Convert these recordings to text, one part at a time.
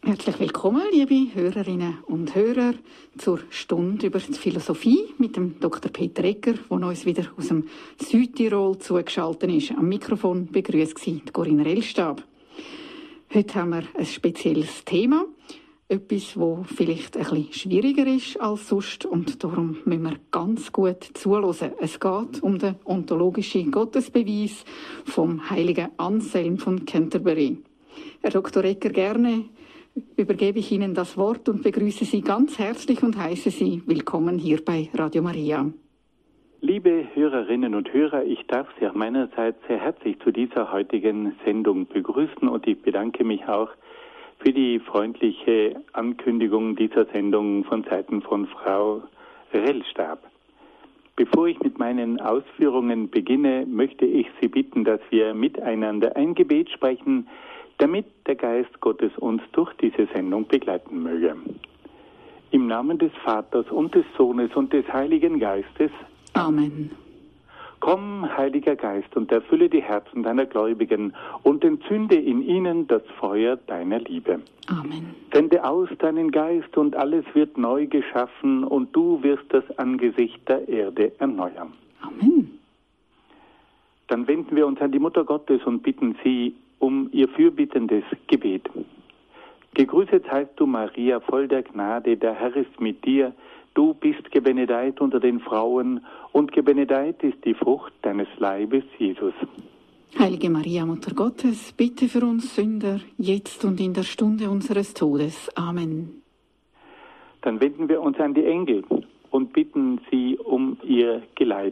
Herzlich willkommen, liebe Hörerinnen und Hörer, zur Stunde über die Philosophie mit dem Dr. Peter Egger, der uns wieder aus dem Südtirol zugeschaltet ist. Am Mikrofon begrüßt Sie Corinna Rellstab. Heute haben wir ein spezielles Thema, etwas, das vielleicht ein bisschen schwieriger ist als sonst und darum müssen wir ganz gut zuhören. Es geht um den ontologischen Gottesbeweis vom heiligen Anselm von Canterbury. Herr Dr. Egger, gerne übergebe ich Ihnen das Wort und begrüße Sie ganz herzlich und heiße Sie willkommen hier bei Radio Maria. Liebe Hörerinnen und Hörer, ich darf Sie auch meinerseits sehr herzlich zu dieser heutigen Sendung begrüßen und ich bedanke mich auch für die freundliche Ankündigung dieser Sendung von Seiten von Frau Rellstab. Bevor ich mit meinen Ausführungen beginne, möchte ich Sie bitten, dass wir miteinander ein Gebet sprechen, damit der Geist Gottes uns durch diese Sendung begleiten möge. Im Namen des Vaters und des Sohnes und des Heiligen Geistes. Amen. Komm, Heiliger Geist, und erfülle die Herzen deiner Gläubigen und entzünde in ihnen das Feuer deiner Liebe. Amen. Sende aus deinen Geist und alles wird neu geschaffen und du wirst das Angesicht der Erde erneuern. Amen. Dann wenden wir uns an die Mutter Gottes und bitten sie um ihr fürbittendes Gebet. Gegrüßet seist du, Maria, voll der Gnade, der Herr ist mit dir. Du bist gebenedeit unter den Frauen und gebenedeit ist die Frucht deines Leibes, Jesus. Heilige Maria, Mutter Gottes, bitte für uns Sünder, jetzt und in der Stunde unseres Todes. Amen. Dann wenden wir uns an die Engel und bitten sie um ihr Geleit.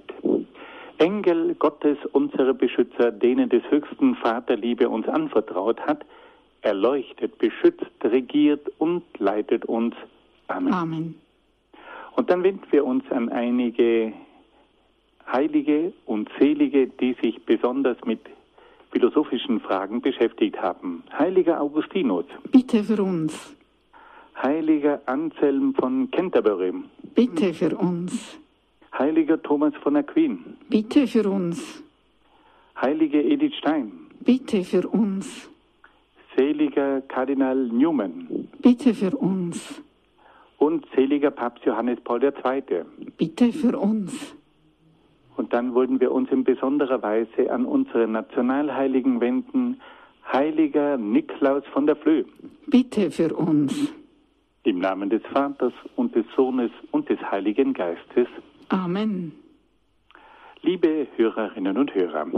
Engel Gottes, unsere Beschützer, denen des höchsten Vaterliebe uns anvertraut hat, erleuchtet, beschützt, regiert und leitet uns. Amen. Amen. Und dann wenden wir uns an einige Heilige und Selige, die sich besonders mit philosophischen Fragen beschäftigt haben. Heiliger Augustinus. Bitte für uns. Heiliger Anselm von Canterbury. Bitte für uns. Heiliger Thomas von Aquin. Bitte für uns. Heilige Edith Stein. Bitte für uns. Seliger Kardinal Newman. Bitte für uns. Und seliger Papst Johannes Paul II. Bitte für uns. Und dann wollen wir uns in besonderer Weise an unsere Nationalheiligen wenden. Heiliger Niklaus von der Flöh. Bitte für uns. Im Namen des Vaters und des Sohnes und des Heiligen Geistes. Amen. Liebe Hörerinnen und Hörer,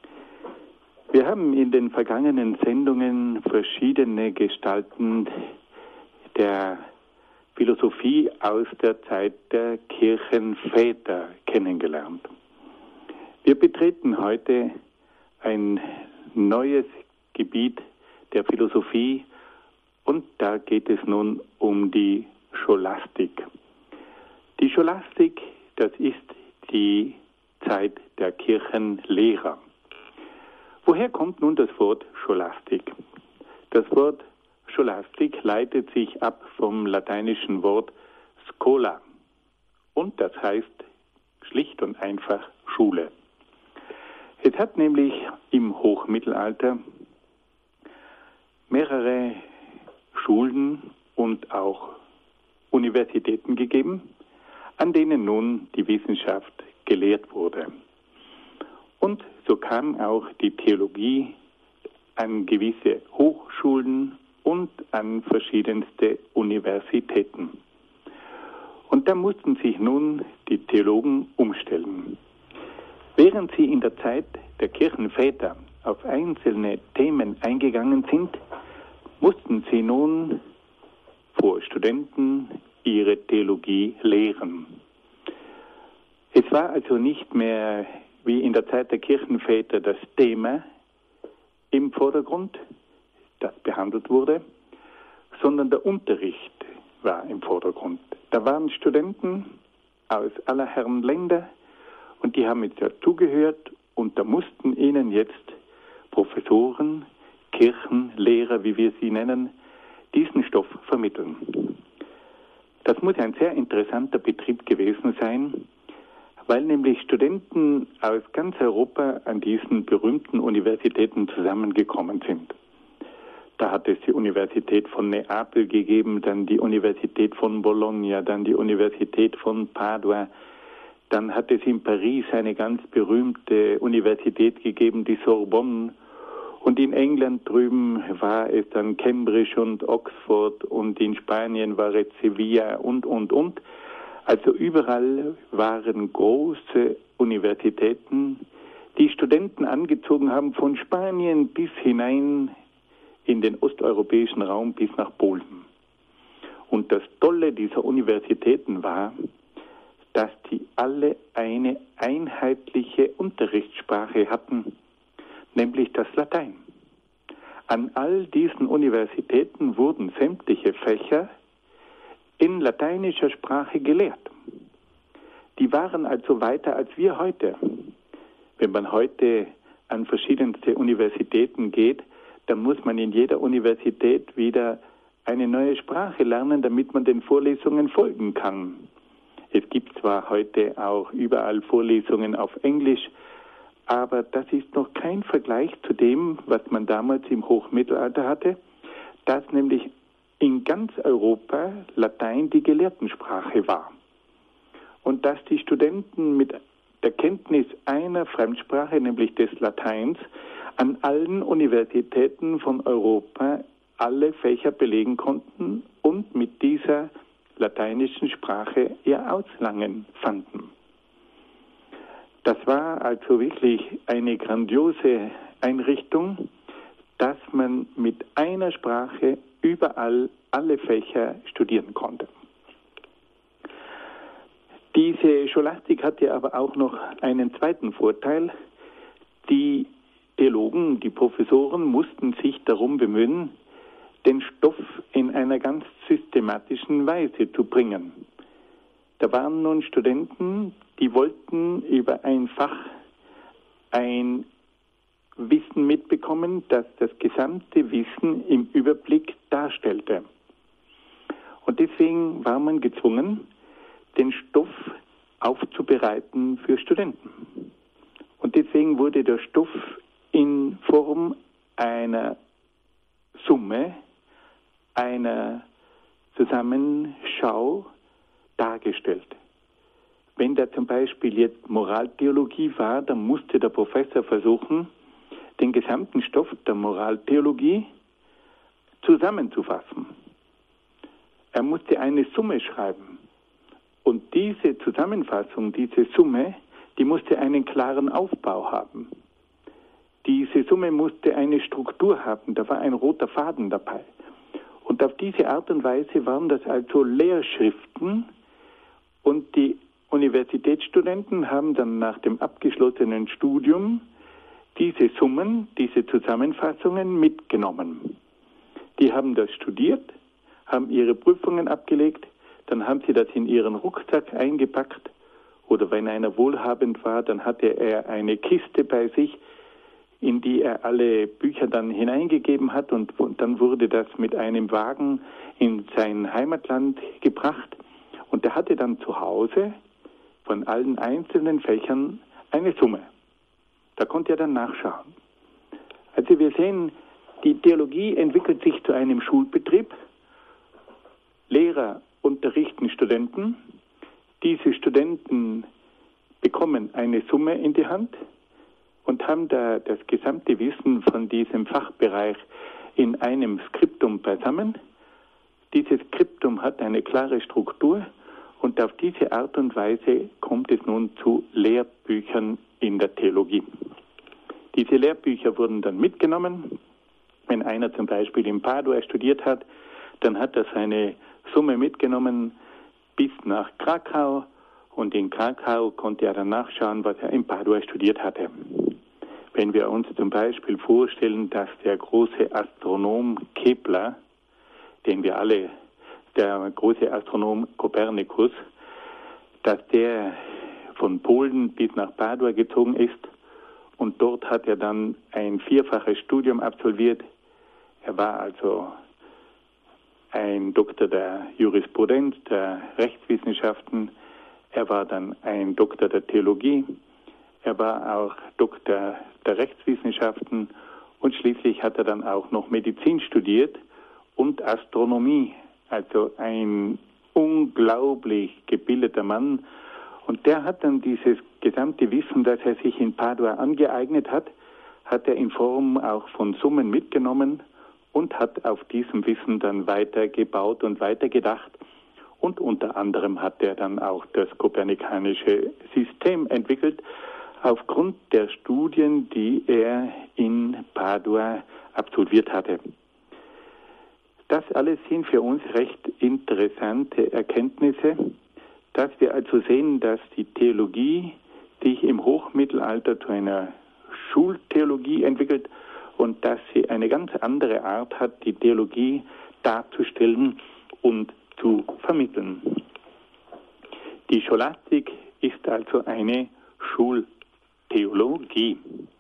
wir haben in den vergangenen Sendungen verschiedene Gestalten der Philosophie aus der Zeit der Kirchenväter kennengelernt. Wir betreten heute ein neues Gebiet der Philosophie und da geht es nun um die Scholastik. Die Scholastik, das ist die Zeit der Kirchenlehrer. Woher kommt nun das Wort Scholastik? Das Wort Scholastik leitet sich ab vom lateinischen Wort Schola und das heißt schlicht und einfach Schule. Es hat nämlich im Hochmittelalter mehrere Schulen und auch Universitäten gegeben, an denen nun die Wissenschaft gelehrt wurde. Und so kam auch die Theologie an gewisse Hochschulen und an verschiedenste Universitäten. Und da mussten sich nun die Theologen umstellen. Während sie in der Zeit der Kirchenväter auf einzelne Themen eingegangen sind, mussten sie nun vor Studenten ihre Theologie lehren. Es war also nicht mehr wie in der Zeit der Kirchenväter das Thema im Vordergrund, das behandelt wurde, sondern der Unterricht war im Vordergrund. Da waren Studenten aus aller Herren Länder und die haben jetzt dazugehört und da mussten ihnen jetzt Professoren, Kirchenlehrer, wie wir sie nennen, diesen Stoff vermitteln. Das muss ein sehr interessanter Betrieb gewesen sein, weil nämlich Studenten aus ganz Europa an diesen berühmten Universitäten zusammengekommen sind. Da hat es die Universität von Neapel gegeben, dann die Universität von Bologna, dann die Universität von Padua. Dann hat es in Paris eine ganz berühmte Universität gegeben, die Sorbonne. Und in England drüben war es dann Cambridge und Oxford und in Spanien war es Sevilla und. Also überall waren große Universitäten, die Studenten angezogen haben von Spanien bis hinein in den osteuropäischen Raum bis nach Polen. Und das Tolle dieser Universitäten war, dass die alle eine einheitliche Unterrichtssprache hatten, nämlich das Latein. An all diesen Universitäten wurden sämtliche Fächer in lateinischer Sprache gelehrt. Die waren also weiter als wir heute. Wenn man heute an verschiedenste Universitäten geht, dann muss man in jeder Universität wieder eine neue Sprache lernen, damit man den Vorlesungen folgen kann. Es gibt zwar heute auch überall Vorlesungen auf Englisch, aber das ist noch kein Vergleich zu dem, was man damals im Hochmittelalter hatte, dass nämlich in ganz Europa Latein die Gelehrtensprache war. Und dass die Studenten mit der Kenntnis einer Fremdsprache, nämlich des Lateins, an allen Universitäten von Europa alle Fächer belegen konnten und mit dieser lateinischen Sprache ihr Auslangen fanden. Das war also wirklich eine grandiose Einrichtung, dass man mit einer Sprache überall alle Fächer studieren konnte. Diese Scholastik hatte aber auch noch einen zweiten Vorteil. Die Theologen, die Professoren mussten sich darum bemühen, den Stoff in einer ganz systematischen Weise zu bringen. Da waren nun Studenten, die wollten über ein Fach ein Wissen mitbekommen, das das gesamte Wissen im Überblick darstellte. Und deswegen war man gezwungen, den Stoff aufzubereiten für Studenten. Und deswegen wurde der Stoff in Form einer Summe, einer Zusammenschau dargestellt. Wenn da zum Beispiel jetzt Moraltheologie war, dann musste der Professor versuchen, den gesamten Stoff der Moraltheologie zusammenzufassen. Er musste eine Summe schreiben. Und diese Zusammenfassung, diese Summe, die musste einen klaren Aufbau haben. Diese Summe musste eine Struktur haben, da war ein roter Faden dabei. Und auf diese Art und Weise waren das also Lehrschriften und die Universitätsstudenten haben dann nach dem abgeschlossenen Studium diese Summen, diese Zusammenfassungen mitgenommen. Die haben das studiert, haben ihre Prüfungen abgelegt, dann haben sie das in ihren Rucksack eingepackt oder wenn einer wohlhabend war, dann hatte er eine Kiste bei sich, in die er alle Bücher dann hineingegeben hat und dann wurde das mit einem Wagen in sein Heimatland gebracht und er hatte dann zu Hause von allen einzelnen Fächern eine Summe. Da konnte er dann nachschauen. Also wir sehen, die Theologie entwickelt sich zu einem Schulbetrieb. Lehrer unterrichten Studenten. Diese Studenten bekommen eine Summe in die Hand und haben da das gesamte Wissen von diesem Fachbereich in einem Skriptum beisammen. Dieses Skriptum hat eine klare Struktur und auf diese Art und Weise kommt es nun zu Lehrbüchern in der Theologie. Diese Lehrbücher wurden dann mitgenommen. Wenn einer zum Beispiel in Padua studiert hat, dann hat er seine Summe mitgenommen bis nach Krakau und in Krakau konnte er dann nachschauen, was er in Padua studiert hatte. Wenn wir uns zum Beispiel vorstellen, dass der große Astronom Kepler, den wir alle, der große Astronom Kopernikus, dass der von Polen bis nach Padua gezogen ist und dort hat er dann ein 4-faches Studium absolviert. Er war also ein Doktor der Jurisprudenz, der Rechtswissenschaften. Er war dann ein Doktor der Theologie. Er war auch Doktor der Rechtswissenschaften Und schließlich hat er dann auch noch Medizin studiert und Astronomie. Also ein unglaublich gebildeter Mann. Und der hat dann dieses gesamte Wissen, das er sich in Padua angeeignet hat, hat er in Form auch von Summen mitgenommen und hat auf diesem Wissen dann weitergebaut und weitergedacht. Und unter anderem hat er dann auch das kopernikanische System entwickelt, aufgrund der Studien, die er in Padua absolviert hatte. Das alles sind für uns recht interessante Erkenntnisse, dass wir also sehen, dass die Theologie sich im Hochmittelalter zu einer Schultheologie entwickelt und dass sie eine ganz andere Art hat, die Theologie darzustellen und zu vermitteln. Die Scholastik ist also eine Schultheologie.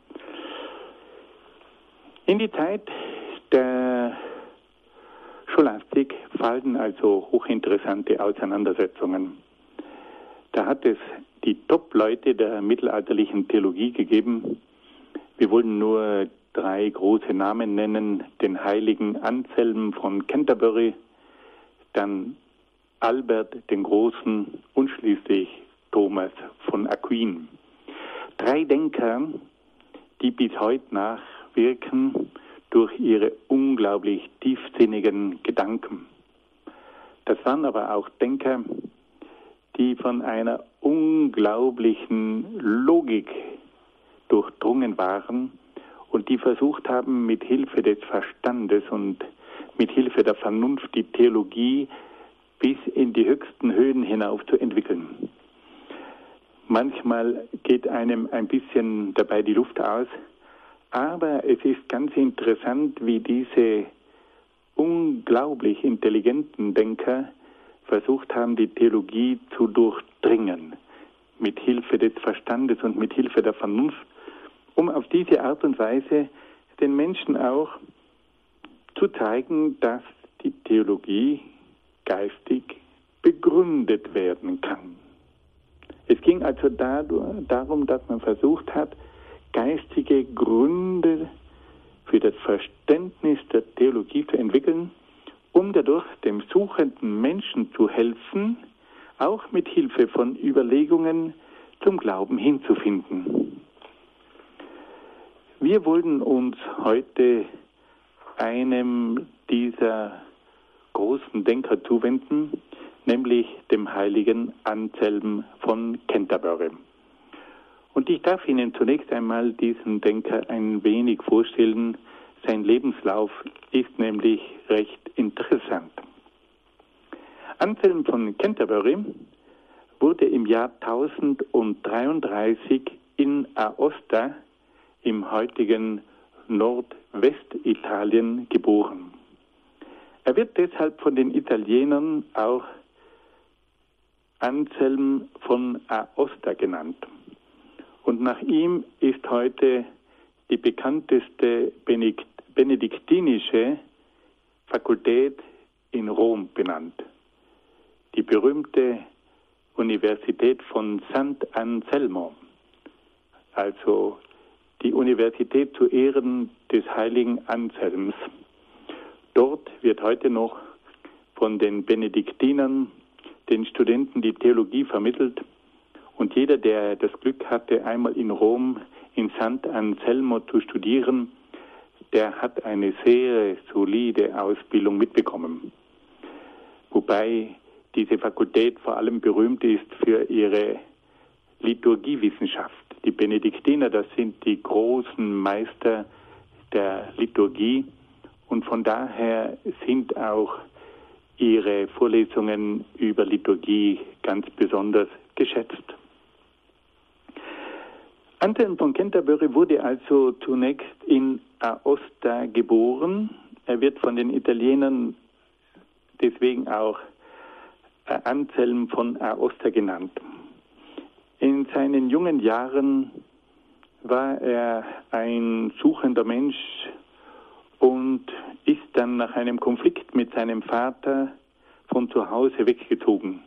In die Zeit der Scholastik fallen also hochinteressante Auseinandersetzungen. Da hat es die Top-Leute der mittelalterlichen Theologie gegeben. Wir wollen nur 3 große Namen nennen: den heiligen Anselm von Canterbury, dann Albert den Großen und schließlich Thomas von Aquin. 3 Denker, die bis heute nachwirken durch ihre unglaublich tiefsinnigen Gedanken. Das waren aber auch Denker, die von einer unglaublichen Logik durchdrungen waren und die versucht haben, mit Hilfe des Verstandes und mit Hilfe der Vernunft die Theologie bis in die höchsten Höhen hinauf zu entwickeln. Manchmal geht einem ein bisschen dabei die Luft aus, aber es ist ganz interessant, wie diese unglaublich intelligenten Denker versucht haben, die Theologie zu durchdringen, mit Hilfe des Verstandes und mit Hilfe der Vernunft, um auf diese Art und Weise den Menschen auch zu zeigen, dass die Theologie geistig begründet werden kann. Es ging also darum, dass man versucht hat, geistige Gründe für das Verständnis der Theologie zu entwickeln, um dadurch dem suchenden Menschen zu helfen, auch mit Hilfe von Überlegungen zum Glauben hinzufinden. Wir wollen uns heute einem dieser großen Denker zuwenden, nämlich dem heiligen Anselm von Canterbury. Und ich darf Ihnen zunächst einmal diesen Denker ein wenig vorstellen. Sein Lebenslauf ist nämlich recht interessant. Anselm von Canterbury wurde im Jahr 1033 in Aosta im heutigen Nordwestitalien geboren. Er wird deshalb von den Italienern auch Anselm von Aosta genannt. Und nach ihm ist heute die bekannteste benediktinische Fakultät in Rom benannt. Die berühmte Universität von Sant'Anselmo, also die Universität zu Ehren des heiligen Anselms. Dort wird heute noch von den Benediktinern den Studenten die Theologie vermittelt. Und jeder, der das Glück hatte, einmal in Rom in Sant'Anselmo zu studieren, der hat eine sehr solide Ausbildung mitbekommen. Wobei diese Fakultät vor allem berühmt ist für ihre Liturgiewissenschaft. Die Benediktiner, das sind die großen Meister der Liturgie und von daher sind auch ihre Vorlesungen über Liturgie ganz besonders geschätzt. Anselm von Canterbury wurde also zunächst in Aosta geboren. Er wird von den Italienern deswegen auch Anselm von Aosta genannt. In seinen jungen Jahren war er ein suchender Mensch und ist dann nach einem Konflikt mit seinem Vater von zu Hause weggezogen.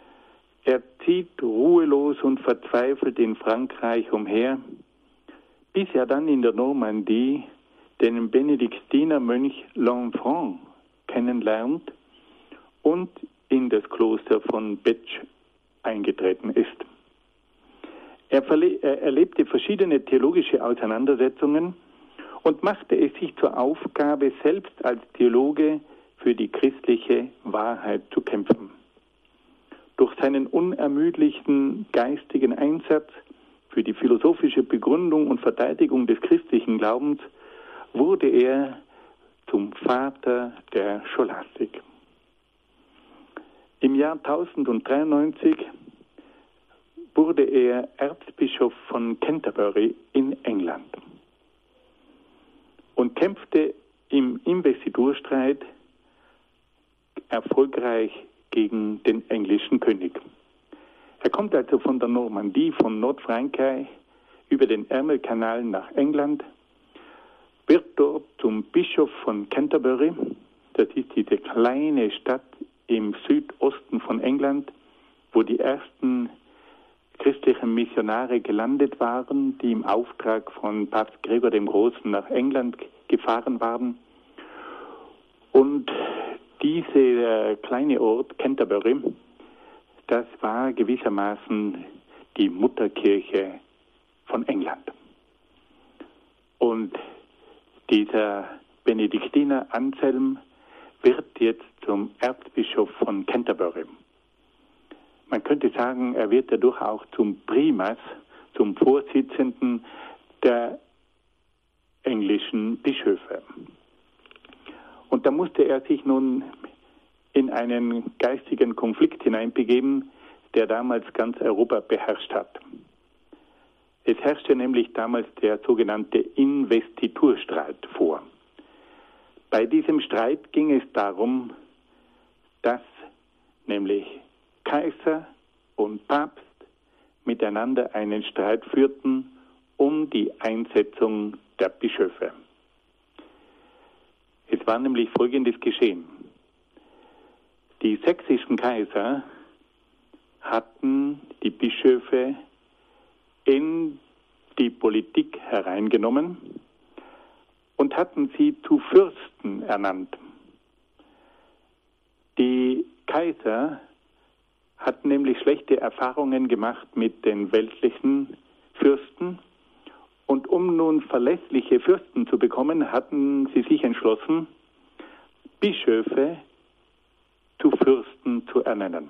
Er zieht ruhelos und verzweifelt in Frankreich umher, bis er dann in der Normandie den Benediktinermönch Lanfranc kennenlernt und in das Kloster von Betsch eingetreten ist. Er erlebte verschiedene theologische Auseinandersetzungen und machte es sich zur Aufgabe, selbst als Theologe für die christliche Wahrheit zu kämpfen. Durch seinen unermüdlichen geistigen Einsatz für die philosophische Begründung und Verteidigung des christlichen Glaubens wurde er zum Vater der Scholastik. Im Jahr 1093 wurde er Erzbischof von Canterbury in England und kämpfte im Investiturstreit erfolgreich gegen den englischen König. Er kommt also von der Normandie, von Nordfrankreich über den Ärmelkanal nach England, wird dort zum Bischof von Canterbury, das ist diese kleine Stadt im Südosten von England, wo die ersten christlichen Missionare gelandet waren, die im Auftrag von Papst Gregor dem Großen nach England gefahren waren. Und dieser kleine Ort, Canterbury, das war gewissermaßen die Mutterkirche von England. Und dieser Benediktiner Anselm wird jetzt zum Erzbischof von Canterbury. Man könnte sagen, er wird dadurch auch zum Primas, zum Vorsitzenden der englischen Bischöfe. Und da musste er sich nun in einen geistigen Konflikt hineinbegeben, der damals ganz Europa beherrscht hat. Es herrschte nämlich damals der sogenannte Investiturstreit vor. Bei diesem Streit ging es darum, dass nämlich Kaiser und Papst miteinander einen Streit führten um die Einsetzung der Bischöfe. Es war nämlich Folgendes geschehen. Die sächsischen Kaiser hatten die Bischöfe in die Politik hereingenommen und hatten sie zu Fürsten ernannt. Die Kaiser hatten nämlich schlechte Erfahrungen gemacht mit den weltlichen Fürsten. Und um nun verlässliche Fürsten zu bekommen, hatten sie sich entschlossen, Bischöfe zu Fürsten zu ernennen.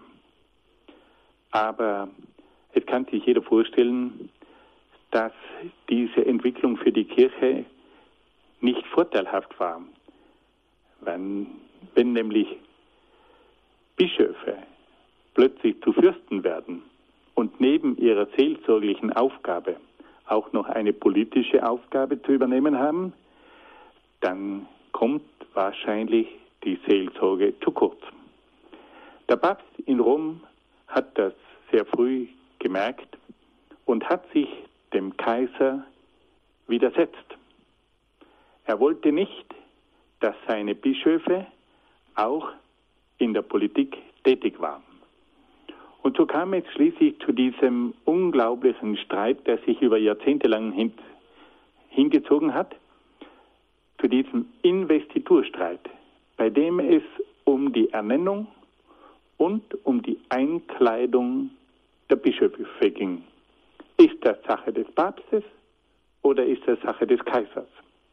Aber es kann sich jeder vorstellen, dass diese Entwicklung für die Kirche nicht vorteilhaft war. Wenn nämlich Bischöfe plötzlich zu Fürsten werden und neben ihrer seelsorglichen Aufgabe auch noch eine politische Aufgabe zu übernehmen haben, dann kommt wahrscheinlich die Seelsorge zu kurz. Der Papst in Rom hat das sehr früh gemerkt und hat sich dem Kaiser widersetzt. Er wollte nicht, dass seine Bischöfe auch in der Politik tätig waren. Und so kam es schließlich zu diesem unglaublichen Streit, der sich über Jahrzehnte lang hingezogen hat, zu diesem Investiturstreit, bei dem es um die Ernennung und um die Einkleidung der Bischöfe ging. Ist das Sache des Papstes oder ist das Sache des Kaisers?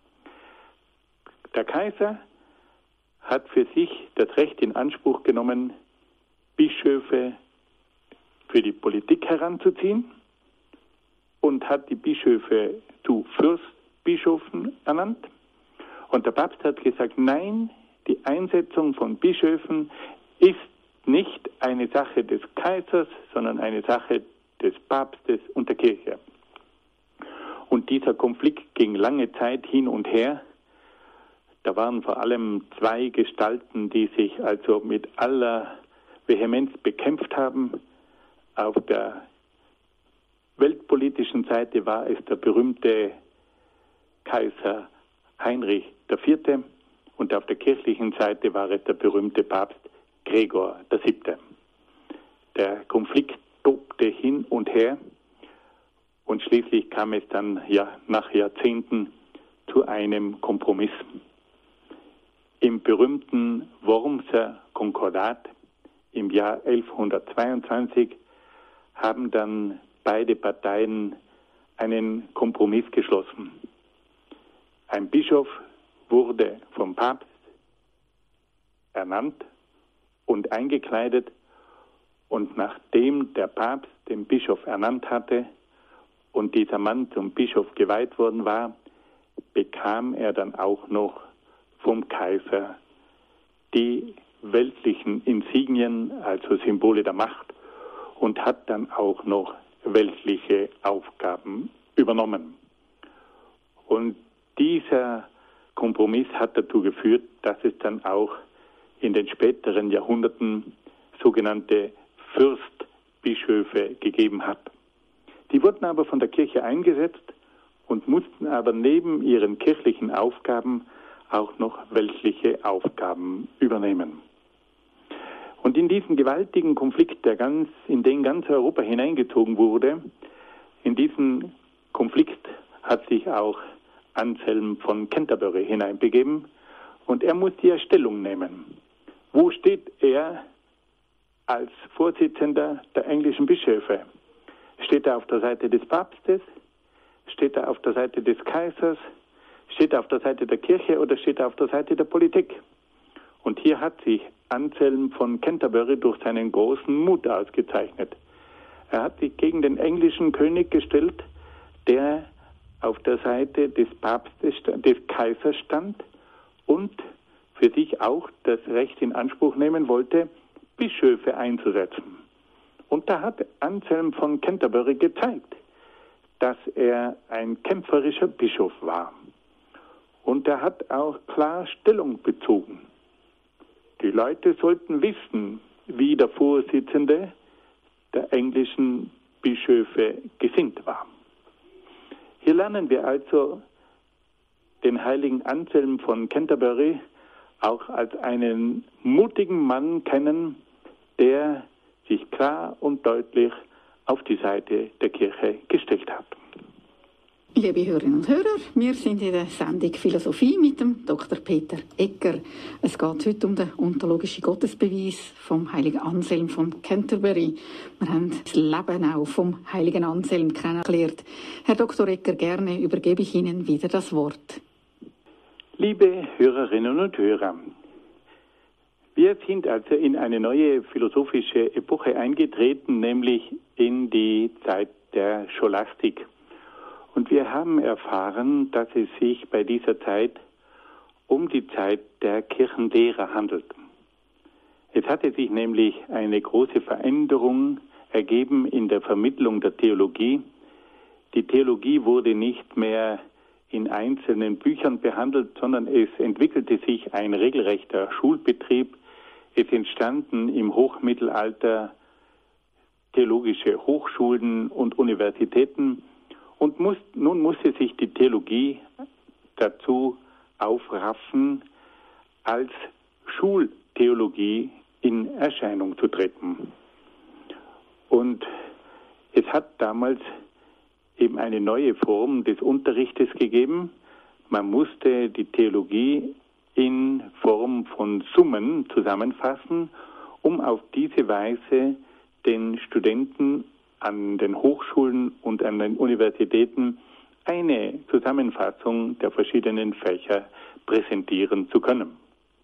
Der Kaiser hat für sich das Recht in Anspruch genommen, Bischöfe für die Politik heranzuziehen und hat die Bischöfe zu Fürstbischöfen ernannt. Und der Papst hat gesagt, nein, die Einsetzung von Bischöfen ist nicht eine Sache des Kaisers, sondern eine Sache des Papstes und der Kirche. Und dieser Konflikt ging lange Zeit hin und her. Da waren vor allem zwei Gestalten, die sich also mit aller Vehemenz bekämpft haben. Auf der weltpolitischen Seite war es der berühmte Kaiser Heinrich IV. Und auf der kirchlichen Seite war es der berühmte Papst Gregor VII. Der Konflikt tobte hin und her Und schließlich kam es dann nach Jahrzehnten zu einem Kompromiss. Im berühmten Wormser Konkordat im Jahr 1122 haben dann beide Parteien einen Kompromiss geschlossen. Ein Bischof wurde vom Papst ernannt und eingekleidet, und nachdem der Papst den Bischof ernannt hatte und dieser Mann zum Bischof geweiht worden war, bekam er dann auch noch vom Kaiser die weltlichen Insignien, also Symbole der Macht, und hat dann auch noch weltliche Aufgaben übernommen. Und dieser Kompromiss hat dazu geführt, dass es dann auch in den späteren Jahrhunderten sogenannte Fürstbischöfe gegeben hat. Die wurden aber von der Kirche eingesetzt und mussten aber neben ihren kirchlichen Aufgaben auch noch weltliche Aufgaben übernehmen. Und in diesen gewaltigen Konflikt, in den ganz Europa hineingezogen wurde, in diesen Konflikt hat sich auch Anselm von Canterbury hineinbegeben, und er musste ja Stellung nehmen. Wo steht er als Vorsitzender der englischen Bischöfe? Steht er auf der Seite des Papstes? Steht er auf der Seite des Kaisers? Steht er auf der Seite der Kirche oder steht er auf der Seite der Politik? Und hier hat sich Anselm von Canterbury durch seinen großen Mut ausgezeichnet. Er hat sich gegen den englischen König gestellt, der auf der Seite des Papstes, des Kaisers stand und für sich auch das Recht in Anspruch nehmen wollte, Bischöfe einzusetzen. Und da hat Anselm von Canterbury gezeigt, dass er ein kämpferischer Bischof war. Und er hat auch klar Stellung bezogen. Die Leute sollten wissen, wie der Vorsitzende der englischen Bischöfe gesinnt war. Hier lernen wir also den heiligen Anselm von Canterbury auch als einen mutigen Mann kennen, der sich klar und deutlich auf die Seite der Kirche gestellt hat. Liebe Hörerinnen und Hörer, wir sind in der Sendung Philosophie mit dem Dr. Peter Egger. Es geht heute um den ontologischen Gottesbeweis vom heiligen Anselm von Canterbury. Wir haben das Leben auch vom heiligen Anselm kennengelernt. Herr Dr. Egger, gerne übergebe ich Ihnen wieder das Wort. Liebe Hörerinnen und Hörer, wir sind also in eine neue philosophische Epoche eingetreten, nämlich in die Zeit der Scholastik. Und wir haben erfahren, dass es sich bei dieser Zeit um die Zeit der Kirchenlehrer handelt. Es hatte sich nämlich eine große Veränderung ergeben in der Vermittlung der Theologie. Die Theologie wurde nicht mehr in einzelnen Büchern behandelt, sondern es entwickelte sich ein regelrechter Schulbetrieb. Es entstanden im Hochmittelalter theologische Hochschulen und Universitäten. Und nun musste sich die Theologie dazu aufraffen, als Schultheologie in Erscheinung zu treten. Und es hat damals eben eine neue Form des Unterrichtes gegeben. Man musste die Theologie in Form von Summen zusammenfassen, um auf diese Weise den Studenten an den Hochschulen und an den Universitäten eine Zusammenfassung der verschiedenen Fächer präsentieren zu können.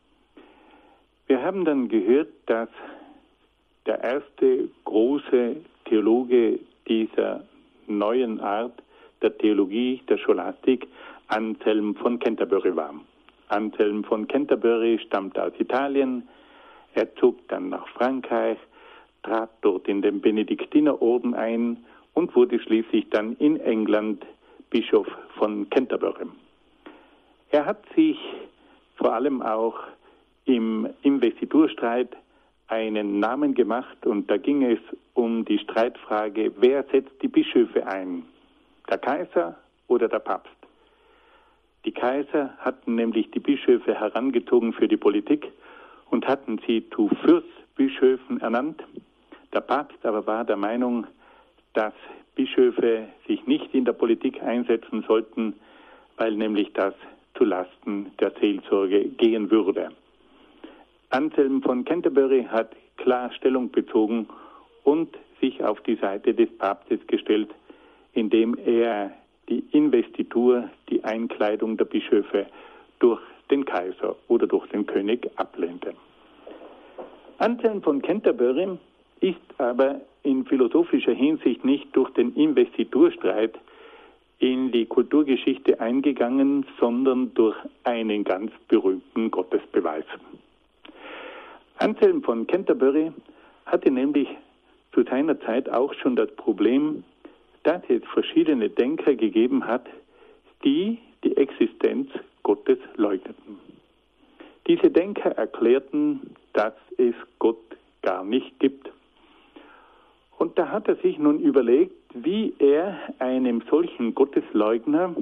Wir haben dann gehört, dass der erste große Theologe dieser neuen Art der Theologie, der Scholastik, Anselm von Canterbury war. Anselm von Canterbury stammte aus Italien. Er zog dann nach Frankreich, trat dort in den Benediktinerorden ein und wurde schließlich dann in England Bischof von Canterbury. Er hat sich vor allem auch im Investiturstreit einen Namen gemacht, und da ging es um die Streitfrage, wer setzt die Bischöfe ein, der Kaiser oder der Papst? Die Kaiser hatten nämlich die Bischöfe herangezogen für die Politik und hatten sie zu Fürstbischöfen ernannt. Der Papst aber war der Meinung, dass Bischöfe sich nicht in der Politik einsetzen sollten, weil nämlich das zu Lasten der Seelsorge gehen würde. Anselm von Canterbury hat klar Stellung bezogen und sich auf die Seite des Papstes gestellt, indem er die Investitur, die Einkleidung der Bischöfe durch den Kaiser oder durch den König ablehnte. Anselm von Canterbury ist aber in philosophischer Hinsicht nicht durch den Investiturstreit in die Kulturgeschichte eingegangen, sondern durch einen ganz berühmten Gottesbeweis. Anselm von Canterbury hatte nämlich zu seiner Zeit auch schon das Problem, dass es verschiedene Denker gegeben hat, die die Existenz Gottes leugneten. Diese Denker erklärten, dass es Gott gar nicht gibt. Und da hat er sich nun überlegt, wie er einem solchen Gottesleugner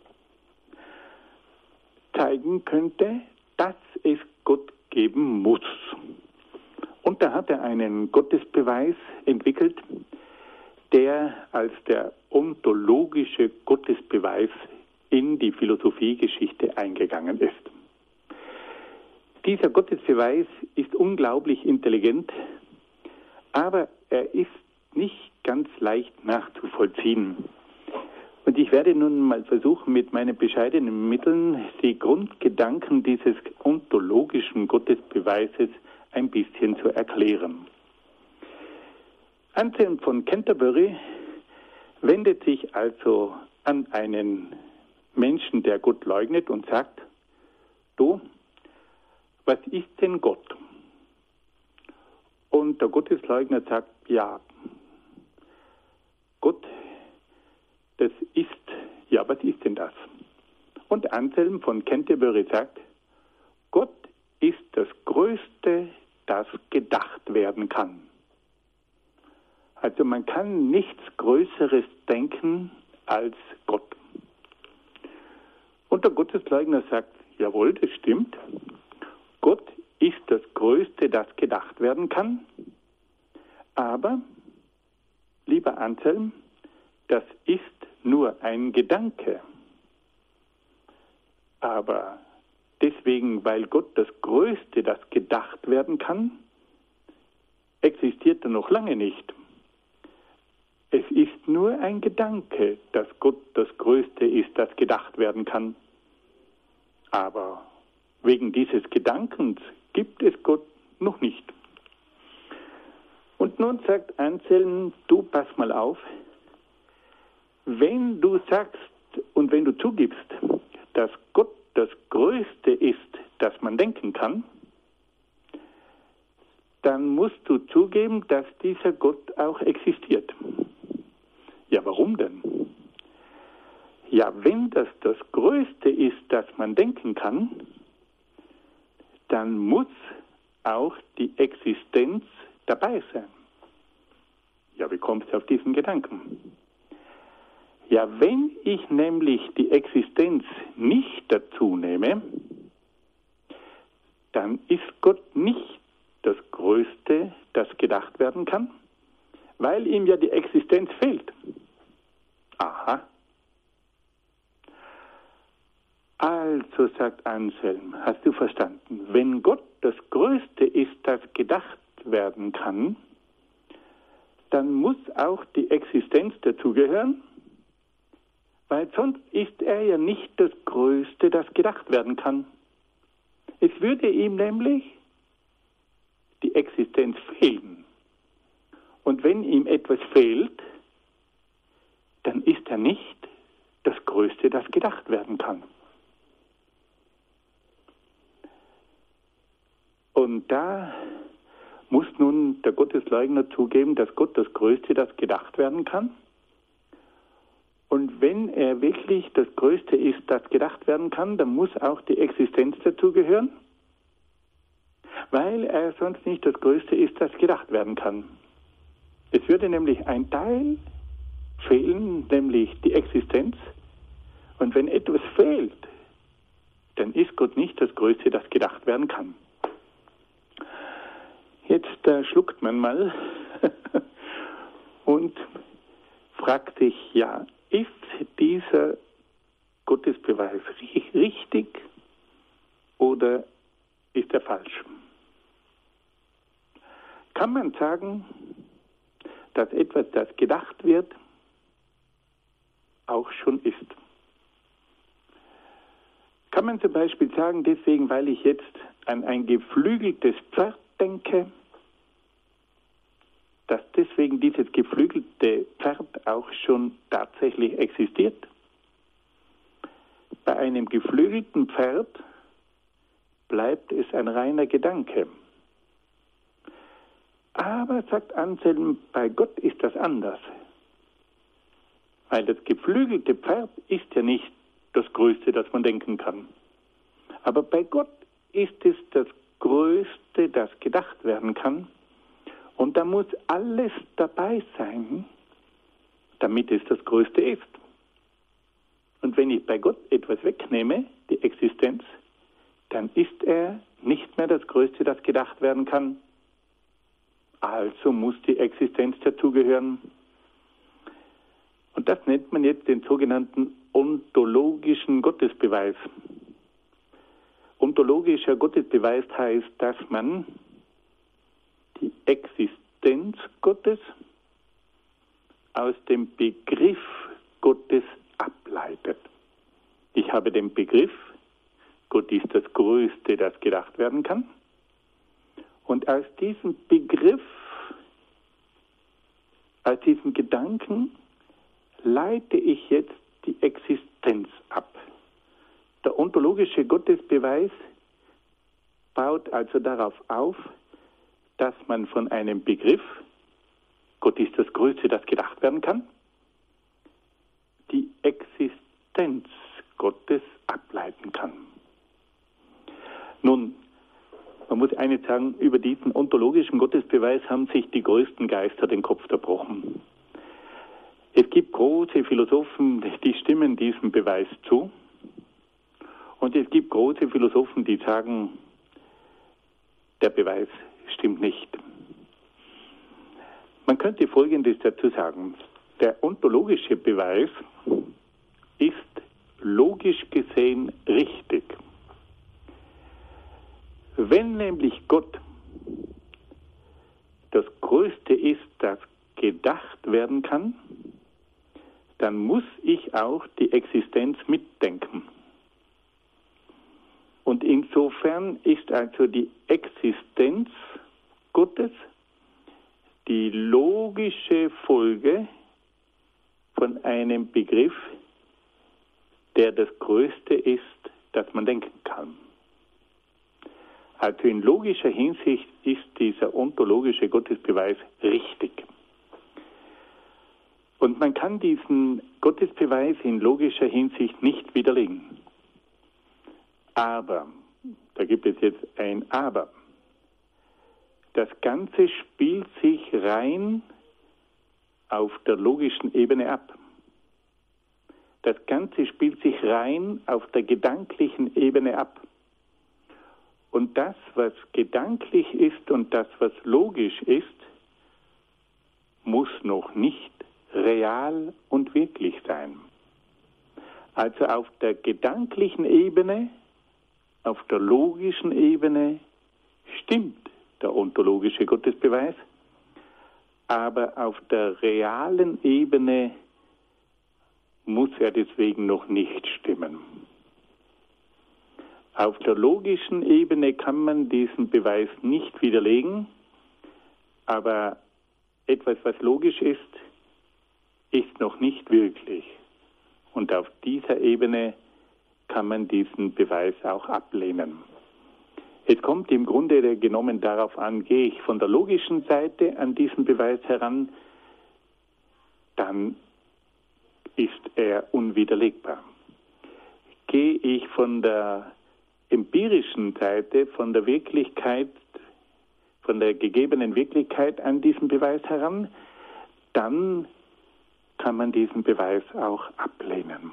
zeigen könnte, dass es Gott geben muss. Und da hat er einen Gottesbeweis entwickelt, der als der ontologische Gottesbeweis in die Philosophiegeschichte eingegangen ist. Dieser Gottesbeweis ist unglaublich intelligent, aber er ist nicht ganz leicht nachzuvollziehen. Und ich werde nun mal versuchen, mit meinen bescheidenen Mitteln die Grundgedanken dieses ontologischen Gottesbeweises ein bisschen zu erklären. Anselm von Canterbury wendet sich also an einen Menschen, der Gott leugnet und sagt: Du, was ist denn Gott? Und der Gottesleugner sagt: Ja, Gott, das ist, ja, was ist denn das? Und Anselm von Canterbury sagt: Gott ist das Größte, das gedacht werden kann. Also man kann nichts Größeres denken als Gott. Und der Gottesleugner sagt: Jawohl, das stimmt. Gott ist das Größte, das gedacht werden kann. Aber, lieber Anselm, das ist nur ein Gedanke. Aber deswegen, weil Gott das Größte, das gedacht werden kann, existiert er noch lange nicht. Es ist nur ein Gedanke, dass Gott das Größte ist, das gedacht werden kann. Aber wegen dieses Gedankens gibt es Gott noch nicht. Und nun sagt Anselm: Du, pass mal auf, wenn du sagst und wenn du zugibst, dass Gott das Größte ist, das man denken kann, dann musst du zugeben, dass dieser Gott auch existiert. Ja, warum denn? Ja, wenn das das Größte ist, das man denken kann, dann muss auch die Existenz dabei sein. Ja, wie kommst du auf diesen Gedanken? Ja, wenn ich nämlich die Existenz nicht dazu nehme, dann ist Gott nicht das Größte, das gedacht werden kann, weil ihm ja die Existenz fehlt. Aha. Also, sagt Anselm, hast du verstanden, wenn Gott das Größte ist, das gedacht werden kann, dann muss auch die Existenz dazugehören, weil sonst ist er ja nicht das Größte, das gedacht werden kann. Es würde ihm nämlich die Existenz fehlen. Und wenn ihm etwas fehlt, dann ist er nicht das Größte, das gedacht werden kann. Und da muss nun der Gottesleugner zugeben, dass Gott das Größte, das gedacht werden kann. Und wenn er wirklich das Größte ist, das gedacht werden kann, dann muss auch die Existenz dazugehören, weil er sonst nicht das Größte ist, das gedacht werden kann. Es würde nämlich ein Teil fehlen, nämlich die Existenz. Und wenn etwas fehlt, dann ist Gott nicht das Größte, das gedacht werden kann. Jetzt schluckt man mal und fragt sich, ja, ist dieser Gottesbeweis richtig oder ist er falsch? Kann man sagen, dass etwas, das gedacht wird, auch schon ist? Kann man zum Beispiel sagen, deswegen, weil ich jetzt an ein geflügeltes Pferd denke, dass deswegen dieses geflügelte Pferd auch schon tatsächlich existiert? Bei einem geflügelten Pferd bleibt es ein reiner Gedanke. Aber, sagt Anselm, bei Gott ist das anders. Weil das geflügelte Pferd ist ja nicht das Größte, das man denken kann. Aber bei Gott ist es das Größte, das gedacht werden kann. Und da muss alles dabei sein, damit es das Größte ist. Und wenn ich bei Gott etwas wegnehme, die Existenz, dann ist er nicht mehr das Größte, das gedacht werden kann. Also muss die Existenz dazugehören. Und das nennt man jetzt den sogenannten ontologischen Gottesbeweis. Ontologischer Gottesbeweis heißt, dass man die Existenz Gottes aus dem Begriff Gottes ableitet. Ich habe den Begriff, Gott ist das Größte, das gedacht werden kann. Und aus diesem Begriff, aus diesem Gedanken, leite ich jetzt die Existenz ab. Der ontologische Gottesbeweis baut also darauf auf, dass man von einem Begriff, Gott ist das Größte, das gedacht werden kann, die Existenz Gottes ableiten kann. Nun, man muss eines sagen, über diesen ontologischen Gottesbeweis haben sich die größten Geister den Kopf zerbrochen. Es gibt große Philosophen, die stimmen diesem Beweis zu. Und es gibt große Philosophen, die sagen, der Beweis stimmt nicht. Man könnte Folgendes dazu sagen. Der ontologische Beweis ist logisch gesehen richtig. Wenn nämlich Gott das Größte ist, das gedacht werden kann, dann muss ich auch die Existenz mitdenken. Und insofern ist also die Existenz Gottes die logische Folge von einem Begriff, der das Größte ist, das man denken kann. Also in logischer Hinsicht ist dieser ontologische Gottesbeweis richtig. Und man kann diesen Gottesbeweis in logischer Hinsicht nicht widerlegen. Aber, da gibt es jetzt ein Aber. Das Ganze spielt sich rein auf der logischen Ebene ab. Das Ganze spielt sich rein auf der gedanklichen Ebene ab. Und das, was gedanklich ist und das, was logisch ist, muss noch nicht real und wirklich sein. Also auf der gedanklichen Ebene, auf der logischen Ebene stimmt der ontologische Gottesbeweis, aber auf der realen Ebene muss er deswegen noch nicht stimmen. Auf der logischen Ebene kann man diesen Beweis nicht widerlegen, aber etwas, was logisch ist, ist noch nicht wirklich. Und auf dieser Ebene kann man diesen Beweis auch ablehnen. Es kommt im Grunde genommen darauf an, gehe ich von der logischen Seite an diesen Beweis heran, dann ist er unwiderlegbar. Gehe ich von der empirischen Seite, von der Wirklichkeit, von der gegebenen Wirklichkeit an diesen Beweis heran, dann kann man diesen Beweis auch ablehnen.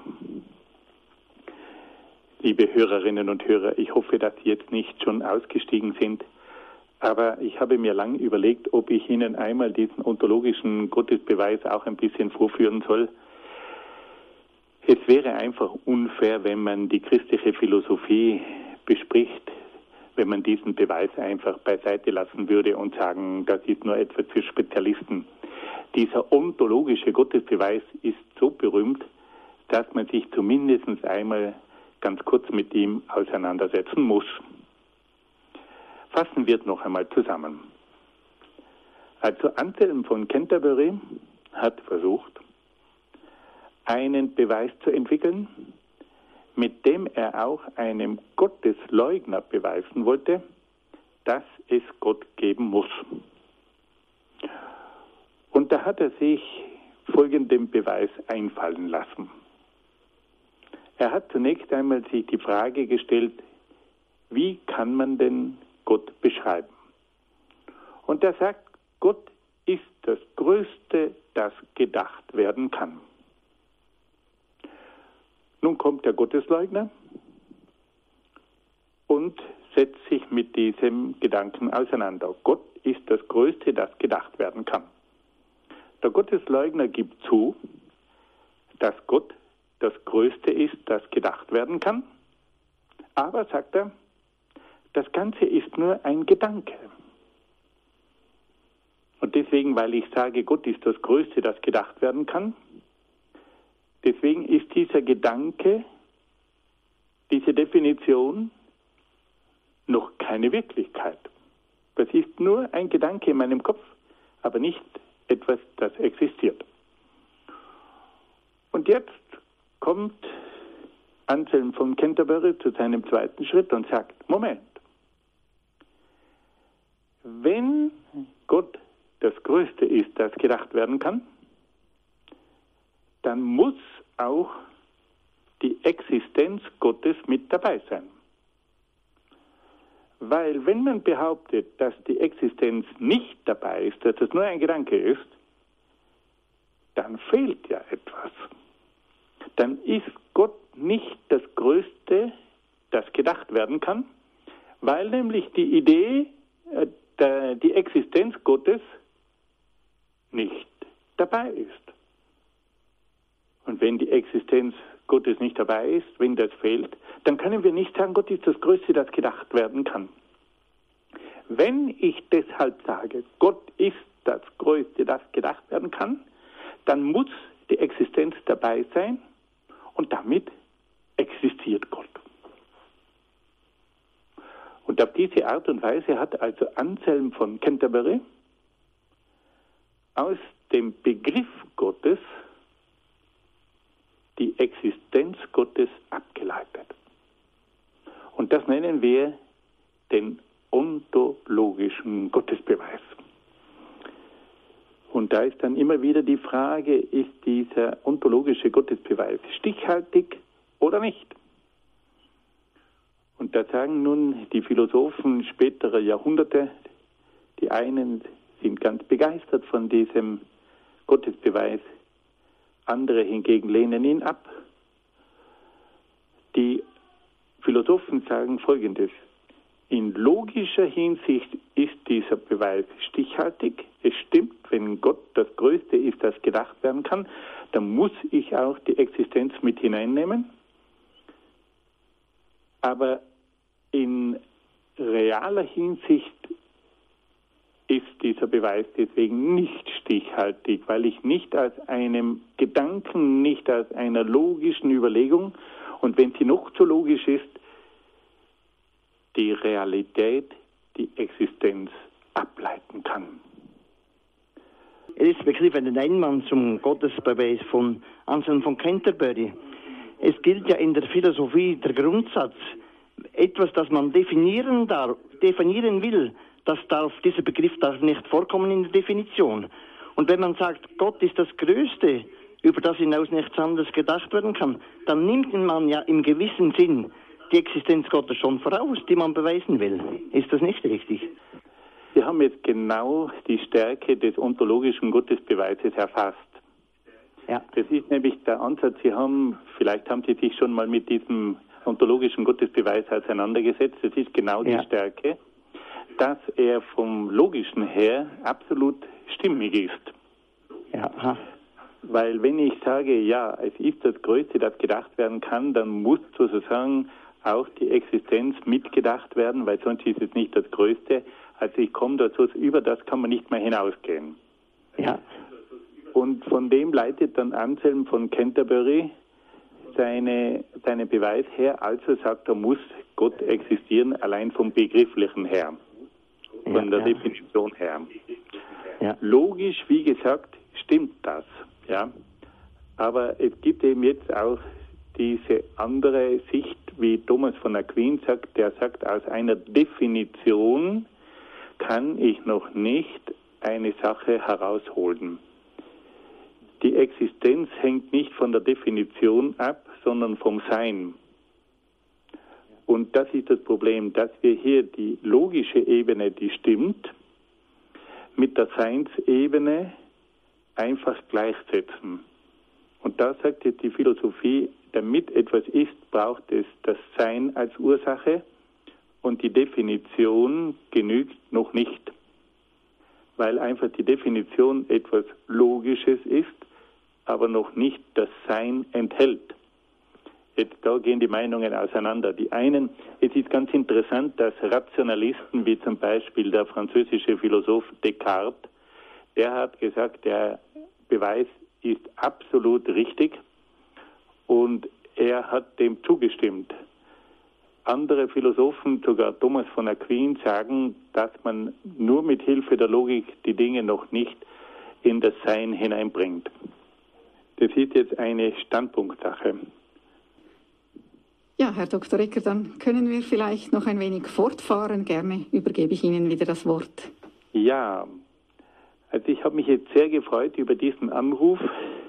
Liebe Hörerinnen und Hörer, ich hoffe, dass Sie jetzt nicht schon ausgestiegen sind Aber ich habe mir lang überlegt, ob ich Ihnen einmal diesen ontologischen Gottesbeweis auch ein bisschen vorführen soll. Es wäre einfach unfair, wenn man die christliche Philosophie bespricht, wenn man diesen Beweis einfach beiseite lassen würde und sagen, das ist nur etwas für Spezialisten. Dieser ontologische Gottesbeweis ist so berühmt, dass man sich zumindest einmal ganz kurz mit ihm auseinandersetzen muss. Fassen wir es noch einmal zusammen. Also Anselm von Canterbury hat versucht, einen Beweis zu entwickeln, mit dem er auch einem Gottesleugner beweisen wollte, dass es Gott geben muss. Und da hat er sich folgenden Beweis einfallen lassen. Er hat zunächst einmal sich die Frage gestellt, wie kann man denn Gott beschreiben? Und er sagt, Gott ist das Größte, das gedacht werden kann. Nun kommt der Gottesleugner und setzt sich mit diesem Gedanken auseinander. Gott ist das Größte, das gedacht werden kann. Der Gottesleugner gibt zu, dass Gott das Größte ist, das gedacht werden kann. Aber, sagt er, das Ganze ist nur ein Gedanke. Und deswegen, weil ich sage, Gott ist das Größte, das gedacht werden kann, deswegen ist dieser Gedanke, diese Definition noch keine Wirklichkeit. Das ist nur ein Gedanke in meinem Kopf, aber nicht etwas, das existiert. Und jetzt kommt Anselm von Canterbury zu seinem zweiten Schritt und sagt, Moment, wenn Gott das Größte ist, das gedacht werden kann, dann muss auch die Existenz Gottes mit dabei sein. Weil wenn man behauptet, dass die Existenz nicht dabei ist, dass es nur ein Gedanke ist, dann fehlt ja etwas. Dann ist Gott nicht das Größte, das gedacht werden kann, weil nämlich die Idee, die Existenz Gottes nicht dabei ist. Und wenn die Existenz Gottes nicht dabei ist, wenn das fehlt, dann können wir nicht sagen, Gott ist das Größte, das gedacht werden kann. Wenn ich deshalb sage, Gott ist das Größte, das gedacht werden kann, dann muss die Existenz dabei sein und damit existiert Gott. Und auf diese Art und Weise hat also Anselm von Canterbury aus dem Begriff Gottes die Existenz Gottes abgeleitet. Und das nennen wir den ontologischen Gottesbeweis. Und da ist dann immer wieder die Frage, ist dieser ontologische Gottesbeweis stichhaltig oder nicht? Und da sagen nun die Philosophen späterer Jahrhunderte, die einen sind ganz begeistert von diesem Gottesbeweis, andere hingegen lehnen ihn ab. Die Philosophen sagen Folgendes: In logischer Hinsicht ist dieser Beweis stichhaltig. Es stimmt, wenn Gott das Größte ist, das gedacht werden kann, dann muss ich auch die Existenz mit hineinnehmen. Aber in realer Hinsicht ist dieser Beweis deswegen nicht stichhaltig, weil ich nicht aus einem Gedanken, nicht aus einer logischen Überlegung, und wenn sie noch so logisch ist, die Realität, die Existenz ableiten kann. Es ist Begriff einen Einwand zum Gottesbeweis von Anselm von Canterbury. Es gilt ja in der Philosophie der Grundsatz, etwas, das man definieren will, dieser Begriff darf nicht vorkommen in der Definition. Und wenn man sagt, Gott ist das Größte, über das hinaus nichts anderes gedacht werden kann, dann nimmt man ja im gewissen Sinn die Existenz Gottes schon voraus, die man beweisen will. Ist das nicht richtig? Sie haben jetzt genau die Stärke des ontologischen Gottesbeweises erfasst. Ja. Das ist nämlich der Ansatz, vielleicht haben Sie sich schon mal mit diesem ontologischen Gottesbeweis auseinandergesetzt, das ist genau die Stärke, dass er vom Logischen her absolut stimmig ist. Ja, aha. Weil wenn ich sage, ja, es ist das Größte, das gedacht werden kann, dann muss sozusagen auch die Existenz mitgedacht werden, weil sonst ist es nicht das Größte. Also ich komme dazu, über das kann man nicht mehr hinausgehen. Ja. Und von dem leitet dann Anselm von Canterbury seinen Beweis her, also sagt er, muss Gott existieren, allein vom Begrifflichen her, von der Definition her. Ja. Logisch, wie gesagt, stimmt das, ja. Aber es gibt eben jetzt auch diese andere Sicht, wie Thomas von Aquin sagt, der sagt, aus einer Definition kann ich noch nicht eine Sache herausholen. Die Existenz hängt nicht von der Definition ab, sondern vom Sein. Und das ist das Problem, dass wir hier die logische Ebene, die stimmt, mit der Seinsebene einfach gleichsetzen. Und da sagt jetzt die Philosophie, damit etwas ist, braucht es das Sein als Ursache und die Definition genügt noch nicht, weil einfach die Definition etwas Logisches ist, aber noch nicht das Sein enthält. Jetzt, da gehen die Meinungen auseinander. Die einen, es ist ganz interessant, dass Rationalisten, wie zum Beispiel der französische Philosoph Descartes, der hat gesagt, der Beweis ist absolut richtig und er hat dem zugestimmt. Andere Philosophen, sogar Thomas von Aquin, sagen, dass man nur mit Hilfe der Logik die Dinge noch nicht in das Sein hineinbringt. Das ist jetzt eine Standpunktsache. Ja, Herr Dr. Ecker, dann können wir vielleicht noch ein wenig fortfahren. Gerne übergebe ich Ihnen wieder das Wort. Ja, also ich habe mich jetzt sehr gefreut über diesen Anruf,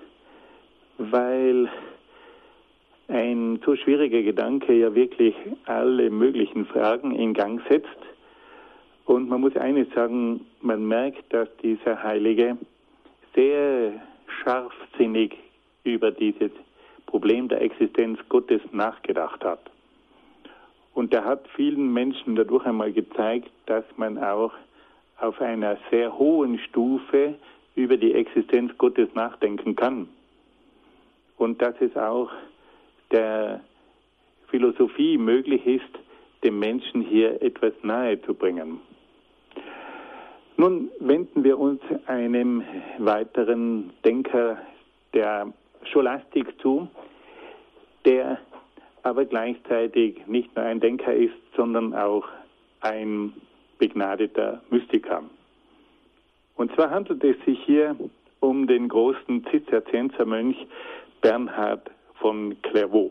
weil ein so schwieriger Gedanke ja wirklich alle möglichen Fragen in Gang setzt. Und man muss eines sagen, man merkt, dass dieser Heilige sehr scharfsinnig über dieses Problem der Existenz Gottes nachgedacht hat. Und er hat vielen Menschen dadurch einmal gezeigt, dass man auch auf einer sehr hohen Stufe über die Existenz Gottes nachdenken kann. Und dass es auch der Philosophie möglich ist, dem Menschen hier etwas nahe zu bringen. Nun wenden wir uns einem weiteren Denker der Scholastik zu, der aber gleichzeitig nicht nur ein Denker ist, sondern auch ein begnadeter Mystiker. Und zwar handelt es sich hier um den großen Zisterziensermönch Bernhard von Clairvaux.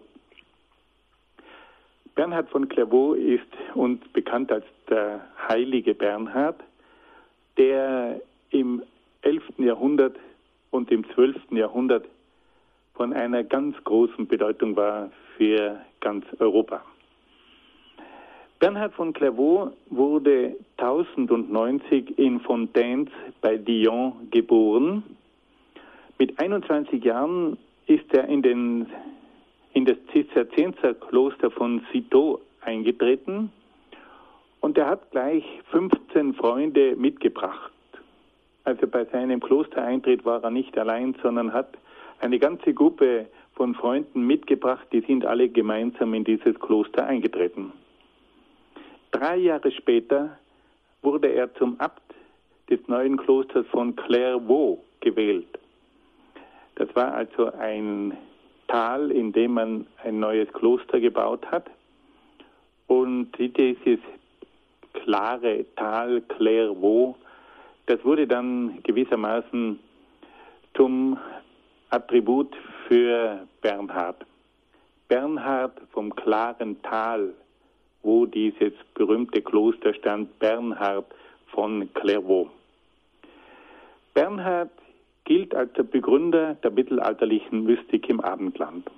Bernhard von Clairvaux ist uns bekannt als der heilige Bernhard, der im 11. Jahrhundert und im 12. Jahrhundert von einer ganz großen Bedeutung war für ganz Europa. Bernhard von Clairvaux wurde 1090 in Fontaines bei Dijon geboren. Mit 21 Jahren ist er in das Zisterzienserkloster von Citeaux eingetreten und er hat gleich 15 Freunde mitgebracht. Also bei seinem Klostereintritt war er nicht allein, sondern hat eine ganze Gruppe von Freunden mitgebracht, die sind alle gemeinsam in dieses Kloster eingetreten. 3 Jahre später wurde er zum Abt des neuen Klosters von Clairvaux gewählt. Das war also ein Tal, in dem man ein neues Kloster gebaut hat. Und dieses klare Tal Clairvaux, das wurde dann gewissermaßen zum Attribut für Bernhard. Bernhard vom klaren Tal, wo dieses berühmte Kloster stand, Bernhard von Clairvaux. Bernhard gilt als der Begründer der mittelalterlichen Mystik im Abendland.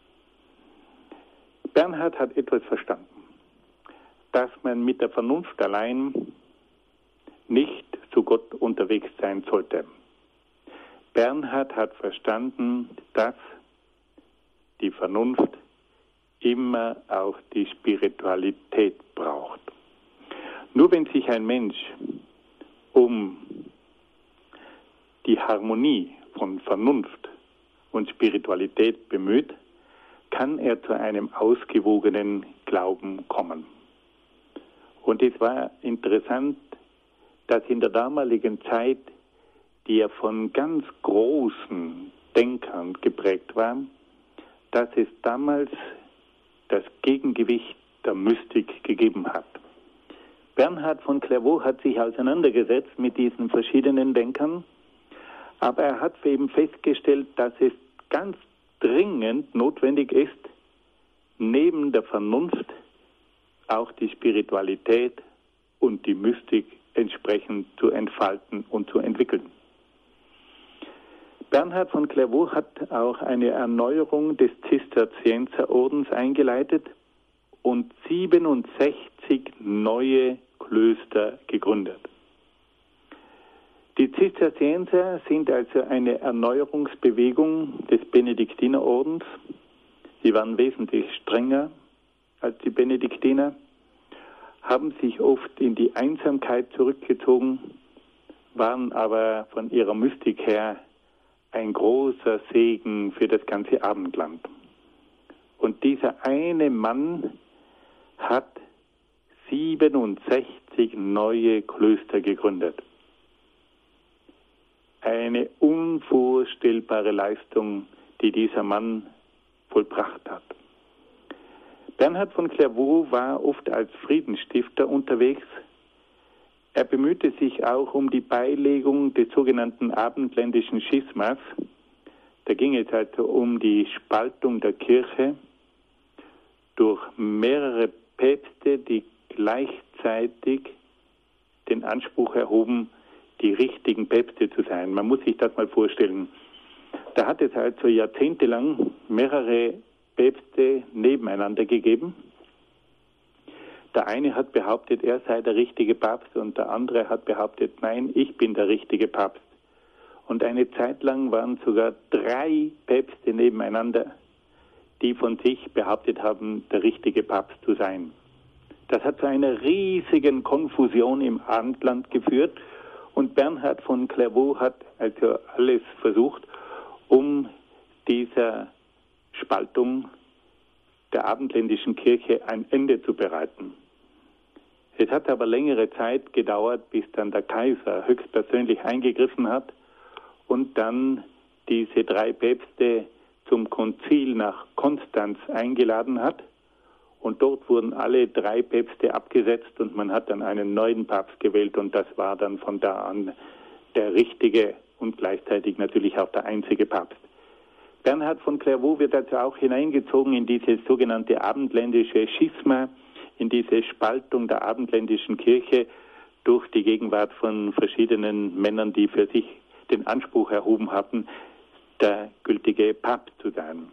Bernhard hat etwas verstanden, dass man mit der Vernunft allein nicht zu Gott unterwegs sein sollte. Bernhard hat verstanden, dass die Vernunft immer auch die Spiritualität braucht. Nur wenn sich ein Mensch um die Harmonie von Vernunft und Spiritualität bemüht, kann er zu einem ausgewogenen Glauben kommen. Und es war interessant, dass in der damaligen Zeit, die ja von ganz großen Denkern geprägt war, dass es damals das Gegengewicht der Mystik gegeben hat. Bernhard von Clairvaux hat sich auseinandergesetzt mit diesen verschiedenen Denkern, aber er hat eben festgestellt, dass es ganz dringend notwendig ist, neben der Vernunft auch die Spiritualität und die Mystik entsprechend zu entfalten und zu entwickeln. Bernhard von Clairvaux hat auch eine Erneuerung des Zisterzienserordens eingeleitet und 67 neue Klöster gegründet. Die Zisterzienser sind also eine Erneuerungsbewegung des Benediktinerordens. Sie waren wesentlich strenger als die Benediktiner, haben sich oft in die Einsamkeit zurückgezogen, waren aber von ihrer Mystik her ein großer Segen für das ganze Abendland. Und dieser eine Mann hat 67 neue Klöster gegründet. Eine unvorstellbare Leistung, die dieser Mann vollbracht hat. Bernhard von Clairvaux war oft als Friedensstifter unterwegs. Er bemühte sich auch um die Beilegung des sogenannten abendländischen Schismas. Da ging es also um die Spaltung der Kirche durch mehrere Päpste, die gleichzeitig den Anspruch erhoben, die richtigen Päpste zu sein. Man muss sich das mal vorstellen. Da hat es also jahrzehntelang mehrere Päpste nebeneinander gegeben. Der eine hat behauptet, er sei der richtige Papst und der andere hat behauptet, nein, ich bin der richtige Papst. Und eine Zeit lang waren sogar 3 Päpste nebeneinander, die von sich behauptet haben, der richtige Papst zu sein. Das hat zu einer riesigen Konfusion im Abendland geführt und Bernhard von Clairvaux hat also alles versucht, um dieser Spaltung der abendländischen Kirche ein Ende zu bereiten. Es hat aber längere Zeit gedauert, bis dann der Kaiser höchstpersönlich eingegriffen hat und dann diese 3 Päpste zum Konzil nach Konstanz eingeladen hat. Und dort wurden alle 3 Päpste abgesetzt und man hat dann einen neuen Papst gewählt und das war dann von da an der richtige und gleichzeitig natürlich auch der einzige Papst. Bernhard von Clairvaux wird also auch hineingezogen in diese sogenannte abendländische Schisma, in diese Spaltung der abendländischen Kirche durch die Gegenwart von verschiedenen Männern, die für sich den Anspruch erhoben hatten, der gültige Papst zu sein.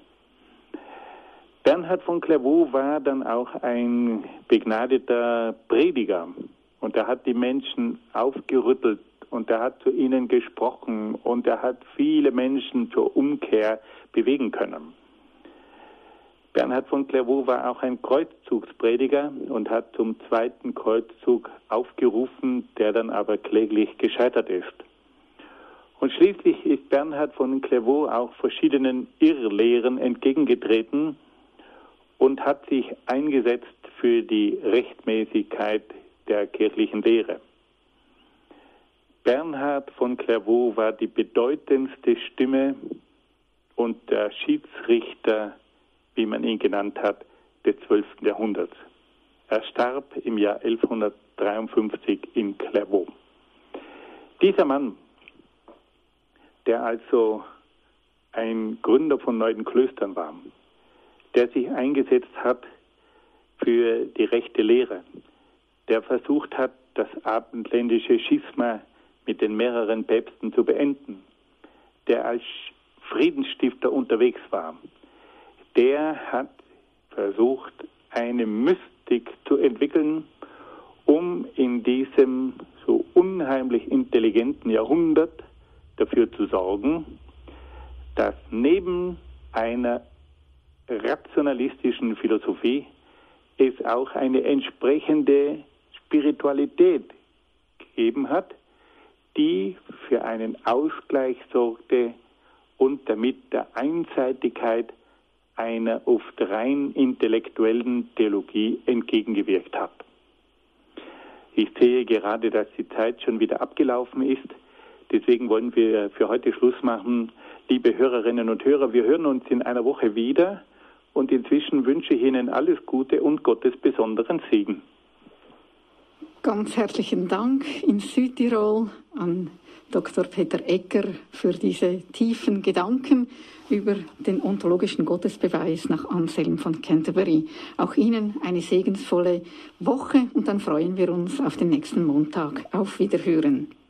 Bernhard von Clairvaux war dann auch ein begnadeter Prediger und er hat die Menschen aufgerüttelt und er hat zu ihnen gesprochen und er hat viele Menschen zur Umkehr bewegen können. Bernhard von Clairvaux war auch ein Kreuzzugsprediger und hat zum 2. Kreuzzug aufgerufen, der dann aber kläglich gescheitert ist. Und schließlich ist Bernhard von Clairvaux auch verschiedenen Irrlehren entgegengetreten und hat sich eingesetzt für die Rechtmäßigkeit der kirchlichen Lehre. Bernhard von Clairvaux war die bedeutendste Stimme und der Schiedsrichter, wie man ihn genannt hat, des 12. Jahrhunderts. Er starb im Jahr 1153 in Clairvaux. Dieser Mann, der also ein Gründer von neuen Klöstern war, der sich eingesetzt hat für die rechte Lehre, der versucht hat, das abendländische Schisma mit den mehreren Päpsten zu beenden, der als Friedensstifter unterwegs war, der hat versucht, eine Mystik zu entwickeln, um in diesem so unheimlich intelligenten Jahrhundert dafür zu sorgen, dass neben einer rationalistischen Philosophie es auch eine entsprechende Spiritualität gegeben hat, die für einen Ausgleich sorgte und damit der Einseitigkeit einer oft rein intellektuellen Theologie entgegengewirkt hat. Ich sehe gerade, dass die Zeit schon wieder abgelaufen ist. Deswegen wollen wir für heute Schluss machen. Liebe Hörerinnen und Hörer, wir hören uns in einer Woche wieder und inzwischen wünsche ich Ihnen alles Gute und Gottes besonderen Segen. Ganz herzlichen Dank in Südtirol an Dr. Peter Egger für diese tiefen Gedanken über den ontologischen Gottesbeweis nach Anselm von Canterbury. Auch Ihnen eine segensvolle Woche und dann freuen wir uns auf den nächsten Montag. Auf Wiederhören.